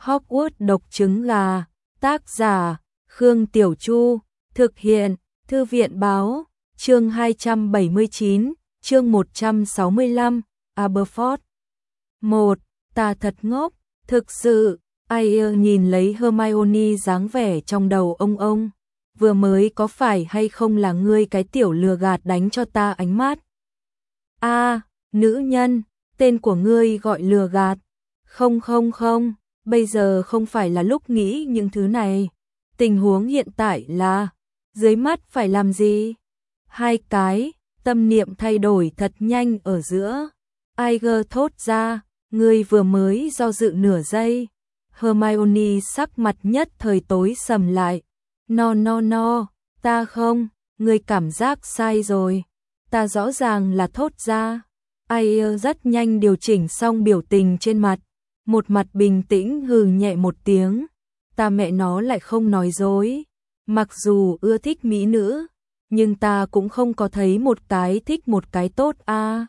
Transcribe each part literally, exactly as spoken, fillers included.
Hogwarts độc trứng gà, tác giả, Khương Tiểu Chu, thực hiện, Thư viện báo, chương hai trăm bảy mươi chín, chương một trăm sáu mươi lăm, Aberforth. một. Ta thật ngốc, thực sự, ai nhìn lấy Hermione dáng vẻ trong đầu ông ông. Vừa mới có phải hay không là ngươi cái tiểu lừa gạt đánh cho ta ánh mắt. A, à, nữ nhân, tên của ngươi gọi lừa gạt. Không không không, bây giờ không phải là lúc nghĩ những thứ này. Tình huống hiện tại là, dưới mắt phải làm gì? Hai cái, tâm niệm thay đổi thật nhanh ở giữa. Iger thốt ra, ngươi vừa mới do dự nửa giây. Hermione sắc mặt nhất thời tối sầm lại. No no no, ta không, ngươi cảm giác sai rồi. Ta rõ ràng là thốt ra. Iger rất nhanh điều chỉnh xong biểu tình trên mặt. Một mặt bình tĩnh hừ nhẹ một tiếng. Ta mẹ nó lại không nói dối. Mặc dù ưa thích mỹ nữ, nhưng ta cũng không có thấy một cái thích một cái tốt a. À.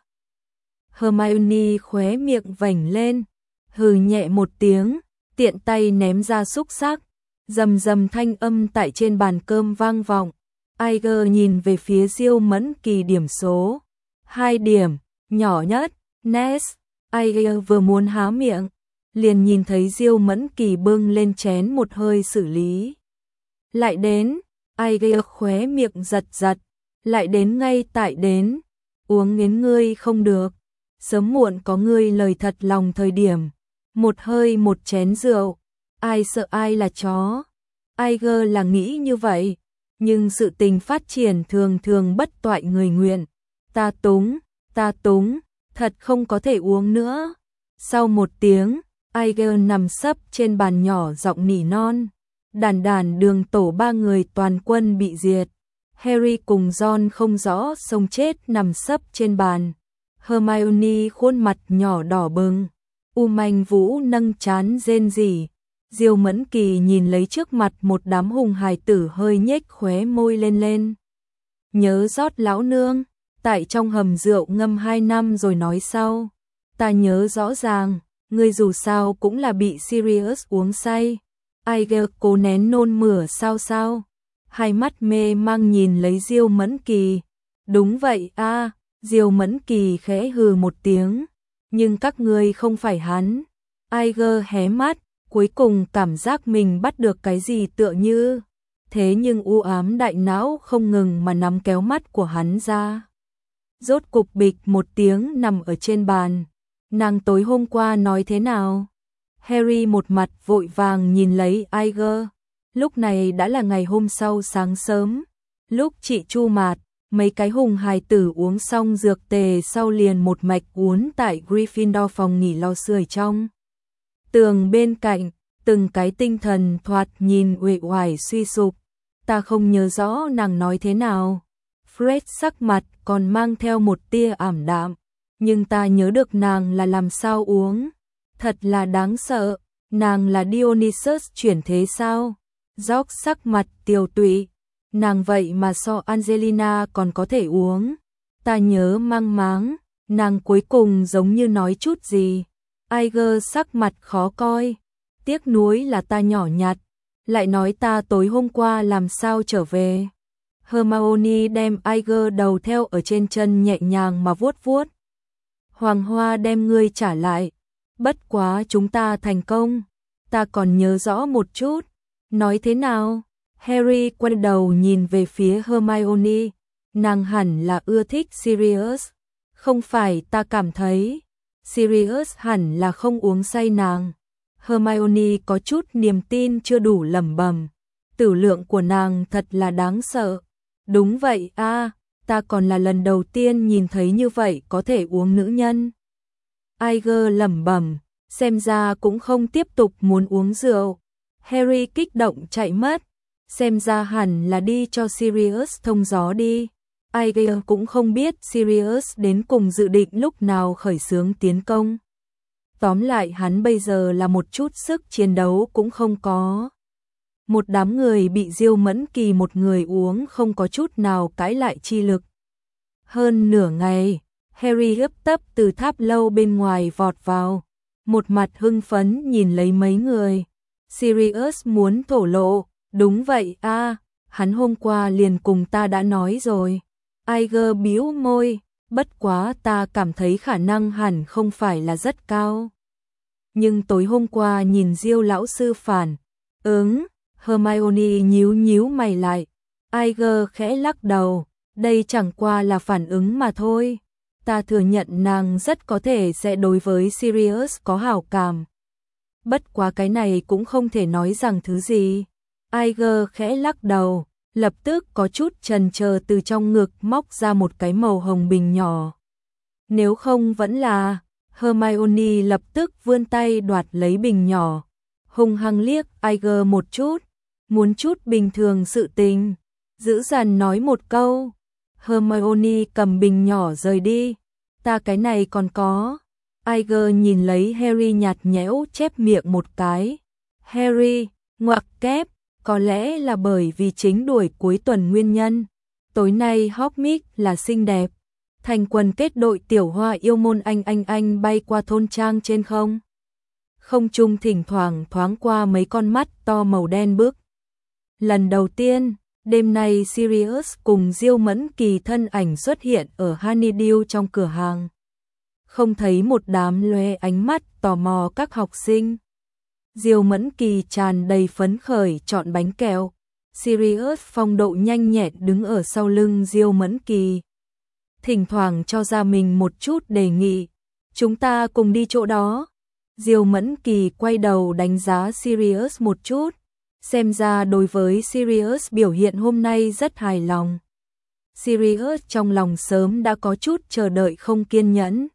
Hermione khóe miệng vểnh lên, hừ nhẹ một tiếng, tiện tay ném ra xúc xắc, rầm rầm thanh âm tại trên bàn cơm vang vọng. Iger nhìn về phía Diêu Mẫn Kỳ điểm số, hai điểm, nhỏ nhất, Ness. Iger vừa muốn há miệng, liền nhìn thấy Diêu Mẫn Kỳ bưng lên chén một hơi xử lý. Lại đến, Iger khóe miệng giật giật, lại đến ngay tại đến, uống nghiến ngươi không được, sớm muộn có ngươi lời thật lòng thời điểm, một hơi một chén rượu, ai sợ ai là chó. Iger là nghĩ như vậy, nhưng sự tình phát triển thường thường bất toại người nguyện. Ta túng, ta túng, thật không có thể uống nữa. Sau một tiếng, Iger nằm sấp trên bàn nhỏ giọng nỉ non. Đàn đàn Đường tổ ba người toàn quân bị diệt. Harry cùng Ron không rõ sống chết nằm sấp trên bàn. Hermione khuôn mặt nhỏ đỏ bừng. U Manh Vũ nâng trán rên rỉ. Diêu Mẫn Kỳ nhìn lấy trước mặt một đám hùng hài tử hơi nhếch khóe môi lên lên. Nhớ rót lão nương, tại trong hầm rượu ngâm hai năm rồi nói sau. Ta nhớ rõ ràng, ngươi dù sao cũng là bị Sirius uống say. Iger cố nén nôn mửa sao sao. Hai mắt mê mang nhìn lấy Diêu Mẫn Kỳ. Đúng vậy a. À, Diêu Mẫn Kỳ khẽ hừ một tiếng. Nhưng các ngươi không phải hắn. Iger hé mắt, cuối cùng cảm giác mình bắt được cái gì tựa như. Thế nhưng u ám đại não không ngừng mà nắm kéo mắt của hắn ra. Rốt cục bịch một tiếng nằm ở trên bàn. Nàng tối hôm qua nói thế nào? Harry một mặt vội vàng nhìn lấy Iger. Lúc này đã là ngày hôm sau sáng sớm. Lúc chị Chu Mạt, mấy cái hùng hài tử uống xong dược tề sau liền một mạch uốn tại Gryffindor phòng nghỉ lò sưởi trong. Tường bên cạnh, từng cái tinh thần thoạt nhìn uể oải suy sụp. Ta không nhớ rõ nàng nói thế nào. Fred sắc mặt còn mang theo một tia ảm đạm. Nhưng ta nhớ được nàng là làm sao uống. Thật là đáng sợ, nàng là Dionysus chuyển thế sao? George sắc mặt tiều tụy, nàng vậy mà so Angelina còn có thể uống. Ta nhớ mang máng, nàng cuối cùng giống như nói chút gì. Iger sắc mặt khó coi, tiếc nuối là ta nhỏ nhặt, lại nói ta tối hôm qua làm sao trở về. Hermione đem Iger đầu theo ở trên chân nhẹ nhàng mà vuốt vuốt. Hoàng Hoa đem ngươi trả lại. Bất quá chúng ta thành công. Ta còn nhớ rõ một chút. Nói thế nào? Harry quay đầu nhìn về phía Hermione. Nàng hẳn là ưa thích Sirius. Không phải ta cảm thấy. Sirius hẳn là không uống say nàng. Hermione có chút niềm tin chưa đủ lẩm bẩm. Tử lượng của nàng thật là đáng sợ. Đúng vậy a, à, ta còn là lần đầu tiên nhìn thấy như vậy có thể uống nữ nhân. Iger lẩm bẩm, xem ra cũng không tiếp tục muốn uống rượu. Harry kích động chạy mất, xem ra hẳn là đi cho Sirius thông gió đi. Iger cũng không biết Sirius đến cùng dự định lúc nào khởi xướng tiến công. Tóm lại hắn bây giờ là một chút sức chiến đấu cũng không có. Một đám người bị Diêu Mẫn Kỳ một người uống không có chút nào cãi lại chi lực. Hơn nửa ngày, Harry hấp tấp từ tháp lâu bên ngoài vọt vào. một mặt hưng phấn nhìn lấy mấy người. Sirius muốn thổ lộ, đúng vậy a, hắn hôm qua liền cùng ta đã nói rồi. Iger bĩu môi, bất quá ta cảm thấy khả năng hẳn không phải là rất cao. Nhưng tối hôm qua nhìn Diêu lão sư phản ứng, Hermione nhíu nhíu mày lại. Iger khẽ lắc đầu, đây chẳng qua là phản ứng mà thôi. Ta thừa nhận nàng rất có thể sẽ đối với Sirius có hảo cảm. Bất quá cái này cũng không thể nói rằng thứ gì. Iger khẽ lắc đầu, lập tức có chút chần chờ từ trong ngực móc ra một cái màu hồng bình nhỏ. Nếu không vẫn là, Hermione lập tức vươn tay đoạt lấy bình nhỏ, hung hăng liếc Iger một chút, muốn chút bình thường sự tình, giữ dằn nói một câu. Hermione cầm bình nhỏ rời đi, ta cái này còn có. Iger nhìn lấy Harry nhạt nhẽo chép miệng một cái. Harry, ngoặc kép, có lẽ là bởi vì chính đuổi cuối tuần nguyên nhân. Tối nay Hogsmeade là xinh đẹp. Thành quần kết đội tiểu hoa yêu môn anh anh anh bay qua thôn trang trên không. Không trung thỉnh thoảng thoáng qua mấy con mắt to màu đen bước. Lần đầu tiên, đêm nay Sirius cùng Diêu Mẫn Kỳ thân ảnh xuất hiện ở Honeydew trong cửa hàng. Không thấy một đám lóe ánh mắt tò mò các học sinh. Diêu Mẫn Kỳ tràn đầy phấn khởi chọn bánh kẹo. Sirius phong độ nhanh nhẹn đứng ở sau lưng Diêu Mẫn Kỳ. Thỉnh thoảng cho ra mình một chút đề nghị. Chúng ta cùng đi chỗ đó. Diêu Mẫn Kỳ quay đầu đánh giá Sirius một chút. Xem ra đối với Sirius biểu hiện hôm nay rất hài lòng. Sirius trong lòng sớm đã có chút chờ đợi không kiên nhẫn.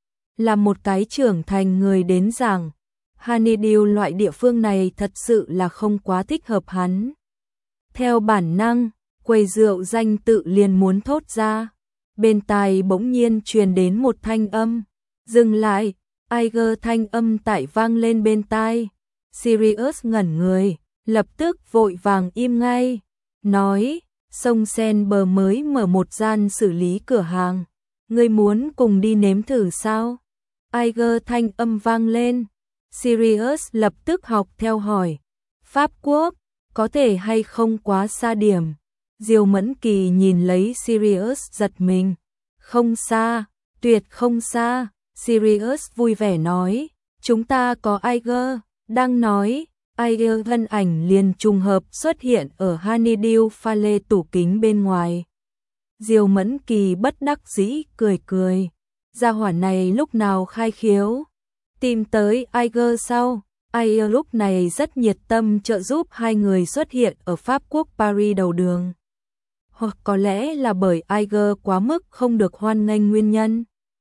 Là một cái trưởng thành người đến giảng, Honeydew loại địa phương này thật sự là không quá thích hợp hắn. Theo bản năng, quầy rượu danh tự liền muốn thốt ra. Bên tai bỗng nhiên truyền đến một thanh âm. Dừng lại, Iger thanh âm tại vang lên bên tai. Sirius ngẩn người, lập tức vội vàng im ngay. Nói, sông Sen bờ mới mở một gian xử lý cửa hàng. Ngươi muốn cùng đi nếm thử sao? Iger thanh âm vang lên. Sirius lập tức học theo hỏi. Pháp Quốc, có thể hay không quá xa điểm? Diêu Mẫn Kỳ nhìn lấy Sirius giật mình. Không xa, tuyệt không xa. Sirius vui vẻ nói. Chúng ta có Iger. Đang nói, Iger thân ảnh liền trùng hợp xuất hiện ở Honeydew pha lê tủ kính bên ngoài. Diêu Mẫn Kỳ bất đắc dĩ cười cười. Gia hỏa này lúc nào khai khiếu? Tìm tới Iger sau. Iger lúc này rất nhiệt tâm trợ giúp hai người xuất hiện ở Pháp Quốc Paris đầu đường. Hoặc có lẽ là bởi Iger quá mức không được hoan nghênh nguyên nhân.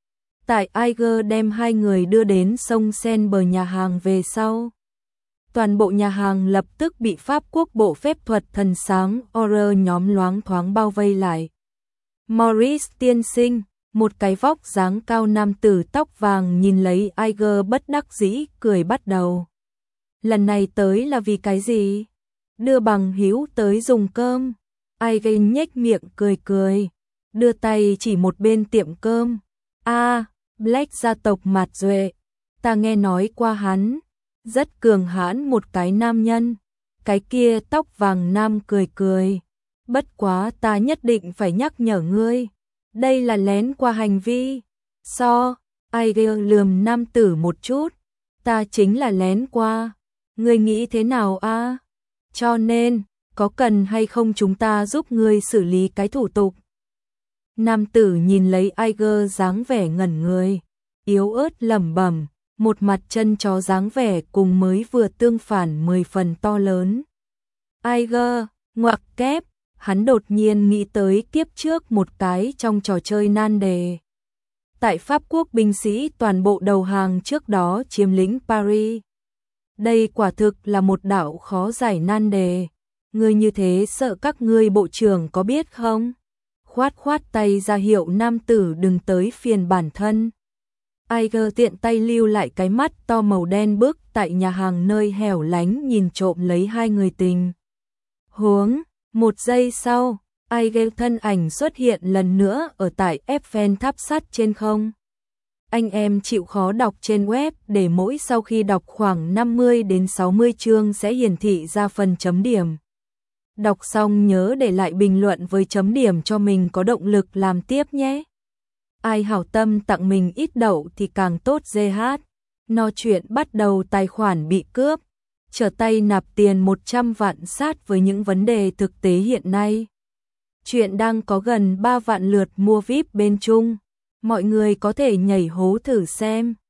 Tại Iger đem hai người đưa đến sông Sen bờ nhà hàng về sau. Toàn bộ nhà hàng lập tức bị Pháp Quốc bộ phép thuật thần sáng Auror nhóm loáng thoáng bao vây lại. Maurice tiên sinh, một cái vóc dáng cao nam tử tóc vàng nhìn lấy Iger bất đắc dĩ cười bắt đầu. Lần này tới là vì cái gì? Đưa bằng hữu tới dùng cơm. Iger nhếch miệng cười cười, đưa tay chỉ một bên tiệm cơm. A, à, Black gia tộc Mạt Duệ, ta nghe nói qua hắn, rất cường hãn một cái nam nhân. Cái kia tóc vàng nam cười cười, bất quá ta nhất định phải nhắc nhở ngươi, đây là lén qua hành vi. So, Iger lườm nam tử một chút, ta chính là lén qua, ngươi nghĩ thế nào a? À? Cho nên, có cần hay không chúng ta giúp ngươi xử lý cái thủ tục? Nam tử nhìn lấy Iger dáng vẻ ngẩn người, yếu ớt lẩm bẩm, một mặt chân chó dáng vẻ cùng mới vừa tương phản mười phần to lớn. Iger, ngoặc kép, hắn đột nhiên nghĩ tới kiếp trước một cái trong trò chơi nan đề. Tại Pháp Quốc binh sĩ toàn bộ đầu hàng trước đó chiếm lĩnh Paris. Đây quả thực là một đạo khó giải nan đề. Ngươi như thế sợ các ngươi bộ trưởng có biết không? Khoát khoát tay ra hiệu nam tử đừng tới phiền bản thân. Iger tiện tay lưu lại cái mắt to màu đen bước tại nhà hàng nơi hẻo lánh nhìn trộm lấy hai người tình. Huống, một giây sau, Iger thân ảnh xuất hiện lần nữa ở tại Eiffel tháp sắt trên không. Anh em chịu khó đọc trên web để mỗi sau khi đọc khoảng năm mươi đến sáu mươi chương sẽ hiển thị ra phần chấm điểm. Đọc xong nhớ để lại bình luận với chấm điểm cho mình có động lực làm tiếp nhé. Ai hảo tâm tặng mình ít đậu thì càng tốt giê hát. No chuyện bắt đầu tài khoản bị cướp. Trở tay nạp tiền một trăm vạn sát với những vấn đề thực tế hiện nay. Chuyện đang có gần ba vạn lượt mua víp bên Trung. Mọi người có thể nhảy hố thử xem.